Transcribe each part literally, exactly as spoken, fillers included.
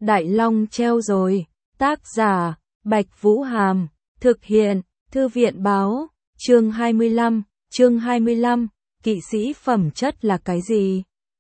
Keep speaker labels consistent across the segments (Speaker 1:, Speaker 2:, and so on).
Speaker 1: Đại Long treo rồi. Tác giả, Bạch Vũ Hàm. Thực hiện, Thư viện Báo. Chương hai mươi lăm, chương hai mươi lăm, kỵ sĩ phẩm chất là cái gì?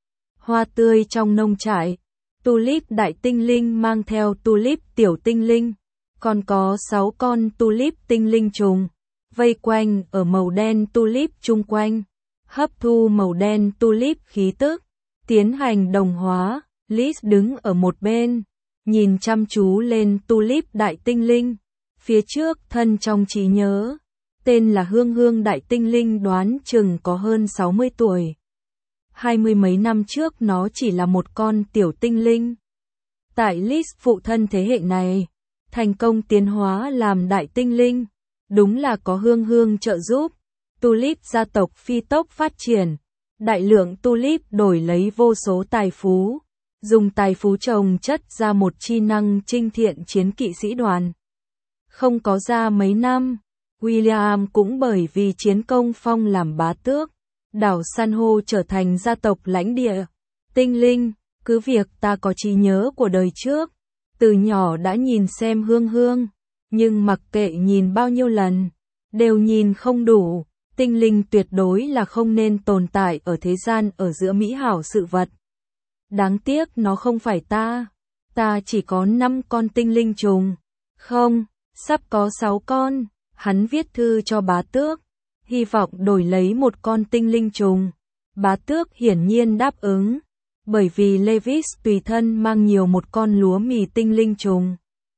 Speaker 1: Hoa tươi trong nông trại. Tulip đại tinh linh mang theo tulip tiểu tinh linh. Còn có sáu con tulip tinh linh trùng. Vây quanh ở màu đen tulip chung quanh. Hấp thu màu đen tulip khí tức. Tiến hành đồng hóa. Liz đứng ở một bên. Nhìn chăm chú lên tulip đại tinh linh. Phía trước thân trong trí nhớ. Tên là Hương Hương đại tinh linh đoán chừng có hơn sáu mươi tuổi. Hai mươi mấy năm trước nó chỉ là một con tiểu tinh linh. Tại Liz phụ thân thế hệ này, thành công tiến hóa làm đại tinh linh. Đúng là có Hương Hương trợ giúp. Tulip gia tộc phi tốc phát triển. Đại lượng tulip đổi lấy vô số tài phú. Dùng tài phú trồng chất ra một chi năng trinh thiện chiến kỵ sĩ đoàn. Không có ra mấy năm, William cũng bởi vì chiến công phong làm bá tước. Đảo San hô trở thành gia tộc lãnh địa. Tinh linh, cứ việc ta có trí nhớ của đời trước. Từ nhỏ đã nhìn xem Hương Hương. Nhưng mặc kệ nhìn bao nhiêu lần, đều nhìn không đủ. Tinh linh tuyệt đối là không nên tồn tại ở thế gian ở giữa mỹ hảo sự vật. Đáng tiếc nó không phải ta. Ta chỉ có năm con tinh linh trùng. Không, sắp có sáu con. Hắn viết thư cho bá tước. Hy vọng đổi lấy một con tinh linh trùng. Bá tước hiển nhiên đáp ứng. Bởi vì Levis tùy thân mang nhiều một con lúa mì tinh linh trùng.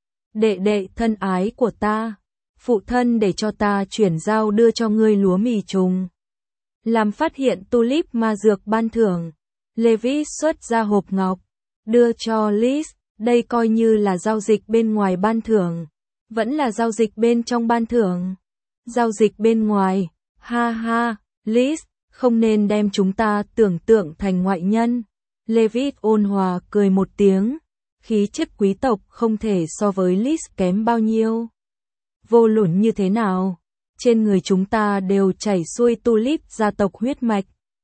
Speaker 1: Đệ đệ thân ái của ta. Phụ thân để cho ta chuyển giao đưa cho ngươi lúa mì trùng. Làm phát hiện tulip ma dược ban thưởng. Levis xuất ra hộp ngọc. Đưa cho Liz. Đây coi như là giao dịch bên ngoài ban thưởng. Vẫn là giao dịch bên trong ban thưởng. Giao dịch bên ngoài. Ha ha, Liz, không nên đem chúng ta tưởng tượng thành ngoại nhân. Levis ôn hòa cười một tiếng. Khí chất quý tộc không thể so với Liz kém bao nhiêu. Vô luận như thế nào, trên người chúng ta đều chảy xuôi tulip gia tộc huyết mạch.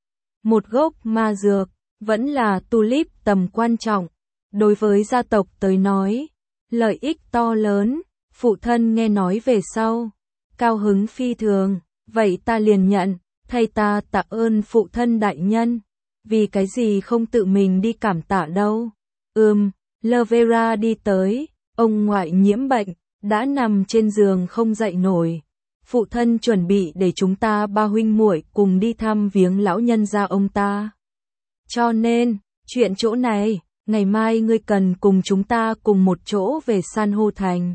Speaker 1: Một gốc ma dược, vẫn là tulip tầm quan trọng. Đối với gia tộc tới nói, lợi ích to lớn. Phụ thân nghe nói về sau, cao hứng phi thường. Vậy ta liền nhận, thay ta tạ ơn phụ thân đại nhân. Vì cái gì không tự mình đi cảm tạ đâu. Ừm, Lovera đi tới, ông ngoại nhiễm bệnh, đã nằm trên giường không dậy nổi. Phụ thân chuẩn bị để chúng ta ba huynh muội cùng đi thăm viếng lão nhân gia ông ta. Cho nên, chuyện chỗ này, ngày mai ngươi cần cùng chúng ta cùng một chỗ về San hô thành.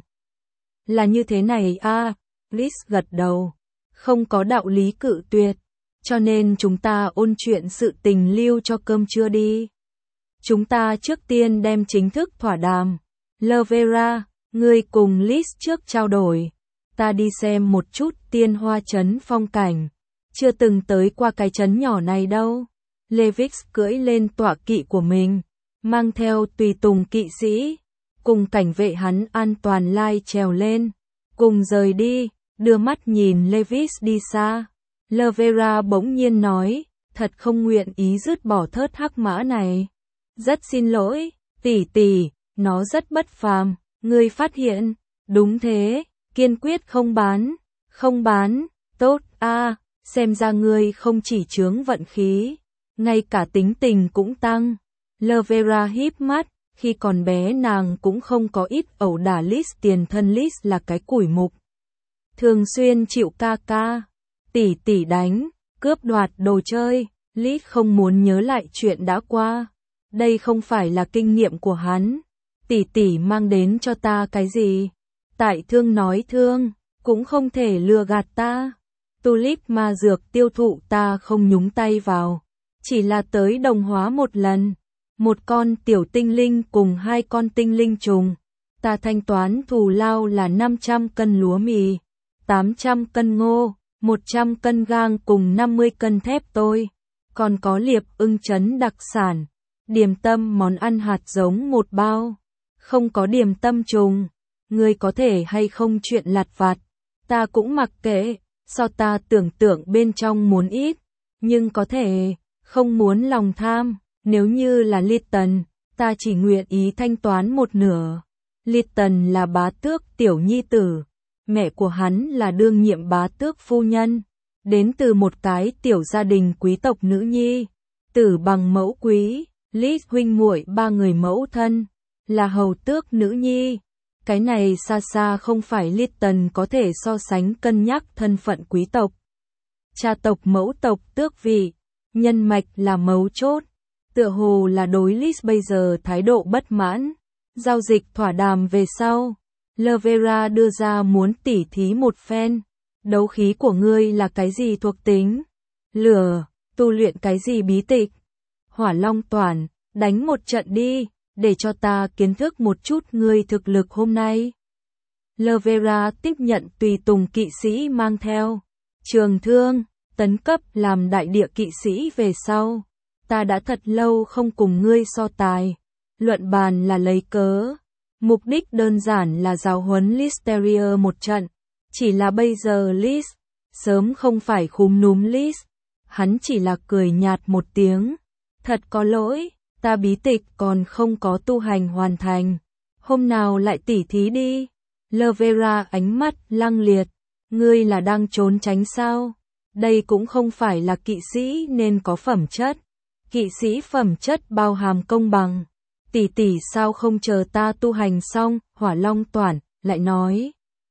Speaker 1: Là như thế này à, Liz gật đầu. Không có đạo lý cự tuyệt, cho nên chúng ta ôn chuyện sự tình lưu cho cơm trưa đi. Chúng ta trước tiên đem chính thức thỏa đàm. Lovera, ngươi cùng Liz trước trao đổi. Ta đi xem một chút tiên hoa trấn phong cảnh. Chưa từng tới qua cái trấn nhỏ này đâu. Levis cưỡi lên tọa kỵ của mình, mang theo tùy tùng kỵ sĩ, cùng cảnh vệ hắn an toàn lai trèo lên, cùng rời đi. Đưa mắt nhìn Levis đi xa. Lovera bỗng nhiên nói, thật không nguyện ý dứt bỏ thớt hắc mã này. Rất xin lỗi, tỷ tỷ, nó rất bất phàm, ngươi phát hiện. Đúng thế, kiên quyết không bán, không bán, tốt a, xem ra ngươi không chỉ chướng vận khí, ngay cả tính tình cũng tăng. Lovera híp mắt, khi còn bé nàng cũng không có ít ẩu đả Liz, tiền thân Liz là cái củi mục. Thường xuyên chịu ca ca, tỷ tỷ đánh, cướp đoạt đồ chơi. Liz không muốn nhớ lại chuyện đã qua. Đây không phải là kinh nghiệm của hắn. Tỷ tỷ mang đến cho ta cái gì? Tại thương nói thương, cũng không thể lừa gạt ta. Tulip ma dược tiêu thụ ta không nhúng tay vào. Chỉ là tới đồng hóa một lần. Một con tiểu tinh linh cùng hai con tinh linh trùng. Ta thanh toán thù lao là năm trăm cân lúa mì. tám trăm cân ngô, một trăm cân gang cùng năm mươi cân thép tôi. Còn có liệp ưng trấn đặc sản. Điểm tâm món ăn hạt giống một bao. Không có điểm tâm trùng. Ngươi có thể hay không chuyện lặt vặt. Ta cũng mặc kệ. So ta tưởng tượng bên trong muốn ít. Nhưng có thể, không muốn lòng tham. Nếu như là Lytton, ta chỉ nguyện ý thanh toán một nửa. Lytton là bá tước tiểu nhi tử, mẹ của hắn là đương nhiệm bá tước phu nhân, đến từ một cái tiểu gia đình quý tộc nữ nhi, tử bằng mẫu quý. Lys huynh muội ba người mẫu thân, là hầu tước nữ nhi. Cái này xa xa không phải Lytton có thể so sánh cân nhắc thân phận quý tộc. Cha tộc mẫu tộc tước vị, nhân mạch là mấu chốt. Tựa hồ là đối Lys bây giờ thái độ bất mãn. Giao dịch thỏa đàm về sau, Lovera đưa ra muốn tỉ thí một phen. Đấu khí của ngươi là cái gì thuộc tính? Lửa, tu luyện cái gì bí tịch? Hỏa long toàn, đánh một trận đi, để cho ta kiến thức một chút ngươi thực lực hôm nay. Lovera tiếp nhận tùy tùng kỵ sĩ mang theo. Trường thương, tấn cấp làm đại địa kỵ sĩ về sau. Ta đã thật lâu không cùng ngươi so tài. Luận bàn là lấy cớ. Mục đích đơn giản là giáo huấn Listeria một trận. Chỉ là bây giờ Lys, sớm không phải khúm núm Lys. Hắn chỉ là cười nhạt một tiếng. Thật có lỗi, ta bí tịch còn không có tu hành hoàn thành. Hôm nào lại tỉ thí đi. Lovera ánh mắt lăng liệt. Ngươi là đang trốn tránh sao? Đây cũng không phải là kỵ sĩ nên có phẩm chất. Kỵ sĩ phẩm chất bao hàm công bằng. Tỷ tỷ sao không chờ ta tu hành xong, hỏa long toàn, lại nói.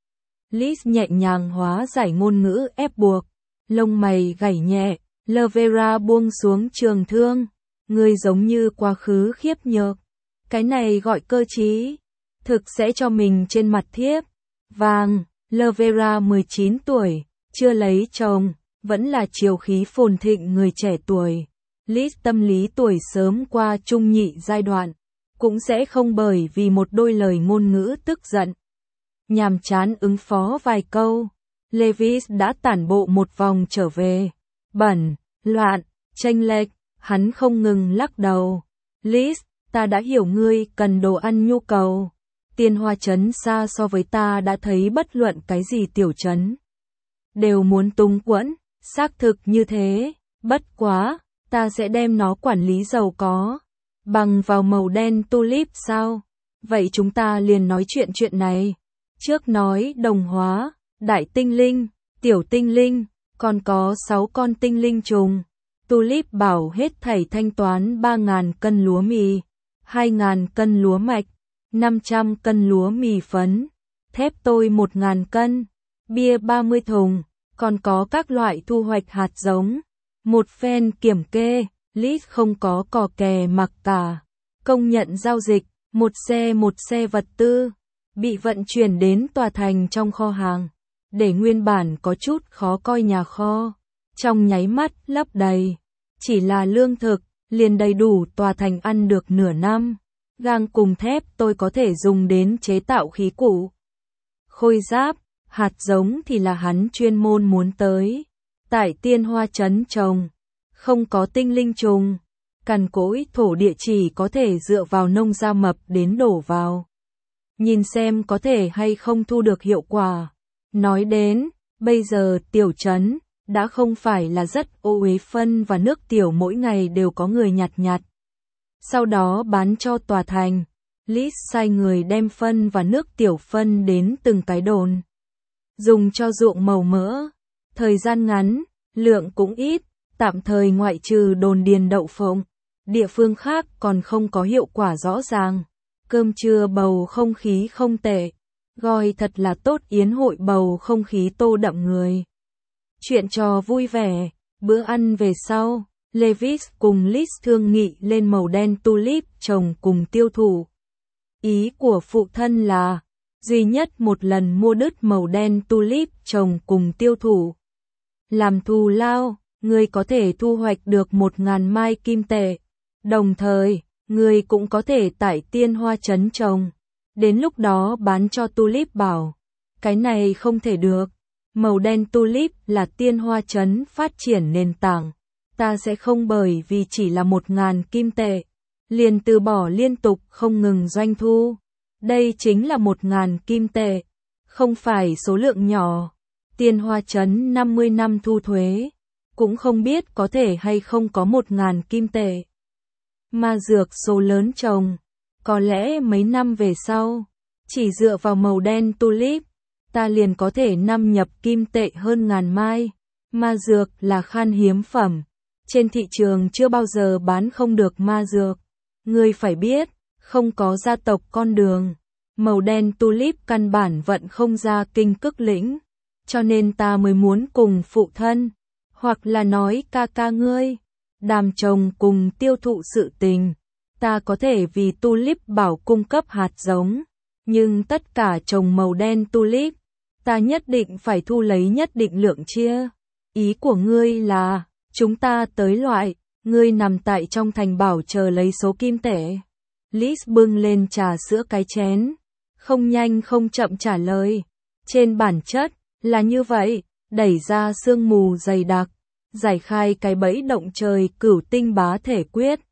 Speaker 1: Lys nhẹ nhàng hóa giải ngôn ngữ ép buộc. Lông mày gảy nhẹ, Lovera buông xuống trường thương. Ngươi giống như quá khứ khiếp nhược. Cái này gọi cơ trí. Thực sẽ cho mình trên mặt thiếp. Vàng, Lovera mười chín tuổi, chưa lấy chồng, vẫn là triều khí phồn thịnh người trẻ tuổi. Lys tâm lý tuổi sớm qua trung nhị giai đoạn, cũng sẽ không bởi vì một đôi lời ngôn ngữ tức giận. Nhàm chán ứng phó vài câu, Levis đã tản bộ một vòng trở về. Bẩn, loạn, chênh lệch, hắn không ngừng lắc đầu. Lys, ta đã hiểu ngươi cần đồ ăn nhu cầu. Tiên Hoa Trấn xa so với ta đã thấy bất luận cái gì tiểu trấn. Đều muốn tung quẫn, xác thực như thế, bất quá, ta sẽ đem nó quản lý giàu có. Bằng vào màu đen tulip sao? Vậy chúng ta liền nói chuyện chuyện này. Trước nói đồng hóa, đại tinh linh, tiểu tinh linh, còn có sáu con tinh linh trùng. Tulip bảo hết thảy thanh toán ba nghìn cân lúa mì, hai nghìn cân lúa mạch, năm trăm cân lúa mì phấn, thép tôi một nghìn cân, bia ba mươi thùng, còn có các loại thu hoạch hạt giống. Một phen kiểm kê, Lys không có cò kè mặc cả. Công nhận giao dịch, một xe một xe vật tư, bị vận chuyển đến tòa thành trong kho hàng. Để nguyên bản có chút khó coi nhà kho, trong nháy mắt lấp đầy. Chỉ là lương thực, liền đầy đủ tòa thành ăn được nửa năm. Gang cùng thép tôi có thể dùng đến chế tạo khí cụ. Khôi giáp, hạt giống thì là hắn chuyên môn muốn tới. Tại Tiên Hoa Trấn trồng, không có tinh linh trùng, cằn cỗi thổ địa chỉ có thể dựa vào nông gia mập đến đổ vào. Nhìn xem có thể hay không thu được hiệu quả. Nói đến, bây giờ tiểu trấn đã không phải là rất ô uế, phân và nước tiểu mỗi ngày đều có người nhặt nhặt. Sau đó bán cho tòa thành. Lys sai người đem phân và nước tiểu phân đến từng cái đồn. Dùng cho ruộng màu mỡ. Thời gian ngắn, lượng cũng ít, tạm thời ngoại trừ đồn điền đậu phộng. Địa phương khác còn không có hiệu quả rõ ràng. Cơm trưa bầu không khí không tệ. Gọi thật là tốt, yến hội bầu không khí tô đậm người. Chuyện trò vui vẻ, bữa ăn về sau, Levis cùng Lys thương nghị lên màu đen tulip trồng cùng tiêu thụ. Ý của phụ thân là, duy nhất một lần mua đứt màu đen tulip trồng cùng tiêu thụ. Làm thù lao, người có thể thu hoạch được một ngàn mai kim tệ. Đồng thời, người cũng có thể tại Tiên Hoa Trấn trồng. Đến lúc đó bán cho tulip bảo. Cái này không thể được. Màu đen tulip là Tiên Hoa Trấn phát triển nền tảng. Ta sẽ không bởi vì chỉ là một ngàn kim tệ, liền từ bỏ liên tục không ngừng doanh thu. Đây chính là một ngàn kim tệ, không phải số lượng nhỏ. Tiên Hoa Trấn năm mươi năm thu thuế, cũng không biết có thể hay không có một ngàn kim tệ. ma dược số lớn trồng. Có lẽ mấy năm về sau, chỉ dựa vào màu đen tulip, ta liền có thể năm nhập kim tệ hơn ngàn mai. Ma dược là khan hiếm phẩm. Trên thị trường chưa bao giờ bán không được ma dược. Ngươi phải biết, không có gia tộc con đường. Màu đen tulip căn bản vận không ra kinh cức lĩnh. Cho nên ta mới muốn cùng phụ thân, hoặc là nói ca ca ngươi, đàm trồng cùng tiêu thụ sự tình. Ta có thể vì tulip bảo cung cấp hạt giống, nhưng tất cả trồng màu đen tulip, ta nhất định phải thu lấy nhất định lượng chia. Ý của ngươi là, chúng ta tới loại, ngươi nằm tại trong thành bảo chờ lấy số kim tệ. Liz bưng lên trà sữa cái chén, không nhanh không chậm trả lời. Trên bản chất, là như vậy, đẩy ra sương mù dày đặc, giải khai cái bẫy động trời cửu tinh bá thể quyết.